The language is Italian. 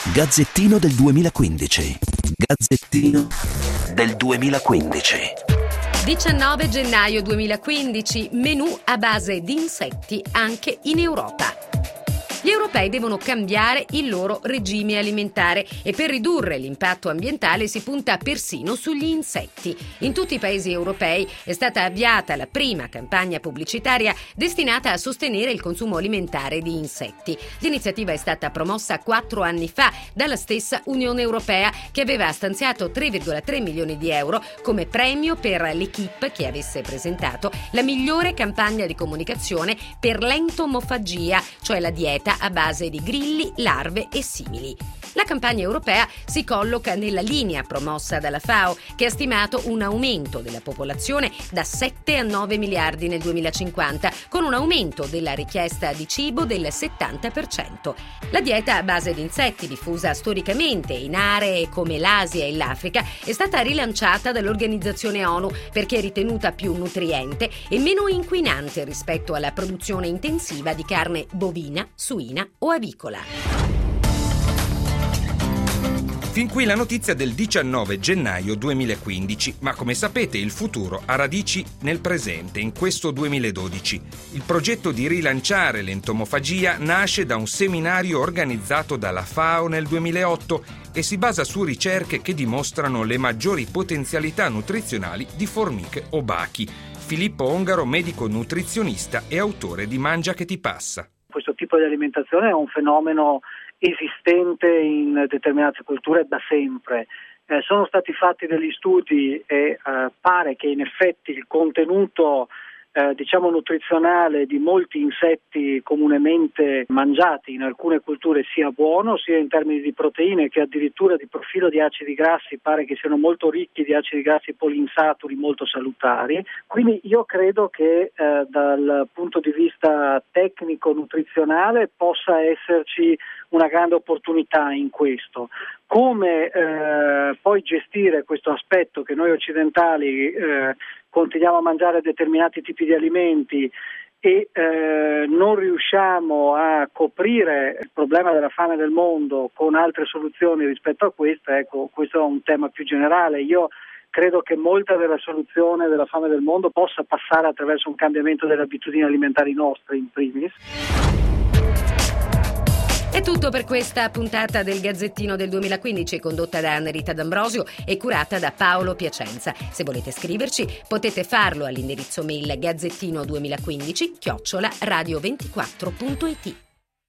Gazzettino del 2015. Gazzettino del 2015. 19 gennaio 2015, menù a base di insetti anche in Europa. Gli europei devono cambiare il loro regime alimentare e per ridurre l'impatto ambientale si punta persino sugli insetti. In tutti i paesi europei è stata avviata la prima campagna pubblicitaria destinata a sostenere il consumo alimentare di insetti. L'iniziativa è stata promossa 4 anni fa dalla stessa Unione Europea, che aveva stanziato 3,3 milioni di euro come premio per l'equipe che avesse presentato la migliore campagna di comunicazione per l'entomofagia, cioè la dieta a base di grilli, larve e simili. La campagna europea si colloca nella linea promossa dalla FAO, che ha stimato un aumento della popolazione da 7 a 9 miliardi nel 2050, con un aumento della richiesta di cibo del 70%. La dieta a base di insetti, diffusa storicamente in aree come l'Asia e l'Africa, è stata rilanciata dall'Organizzazione ONU perché è ritenuta più nutriente e meno inquinante rispetto alla produzione intensiva di carne bovina, suina o avicola. Fin qui la notizia del 19 gennaio 2015, ma come sapete il futuro ha radici nel presente, in questo 2012. Il progetto di rilanciare l'entomofagia nasce da un seminario organizzato dalla FAO nel 2008 e si basa su ricerche che dimostrano le maggiori potenzialità nutrizionali di formiche o bachi. Filippo Ongaro, medico nutrizionista e autore di Mangia che ti passa. Questo tipo di alimentazione è un fenomeno esistente in determinate culture da sempre. Sono stati fatti degli studi e pare che in effetti il contenuto nutrizionale di molti insetti comunemente mangiati in alcune culture sia buono, sia in termini di proteine che addirittura di profilo di acidi grassi pare che siano molto ricchi di acidi grassi poliinsaturi molto salutari. Quindi io credo che dal punto di vista tecnico nutrizionale possa esserci una grande opportunità in questo. Come poi gestire questo aspetto che noi occidentali continuiamo a mangiare determinati tipi di alimenti e non riusciamo a coprire il problema della fame del mondo con altre soluzioni rispetto a questa, ecco, questo è un tema più generale. Io credo che molta della soluzione della fame del mondo possa passare attraverso un cambiamento delle abitudini alimentari nostre in primis. È tutto per questa puntata del Gazzettino del 2015, condotta da Annerita D'Ambrosio e curata da Paolo Piacenza. Se volete scriverci potete farlo all'indirizzo mail gazzettino2015@radio24.it.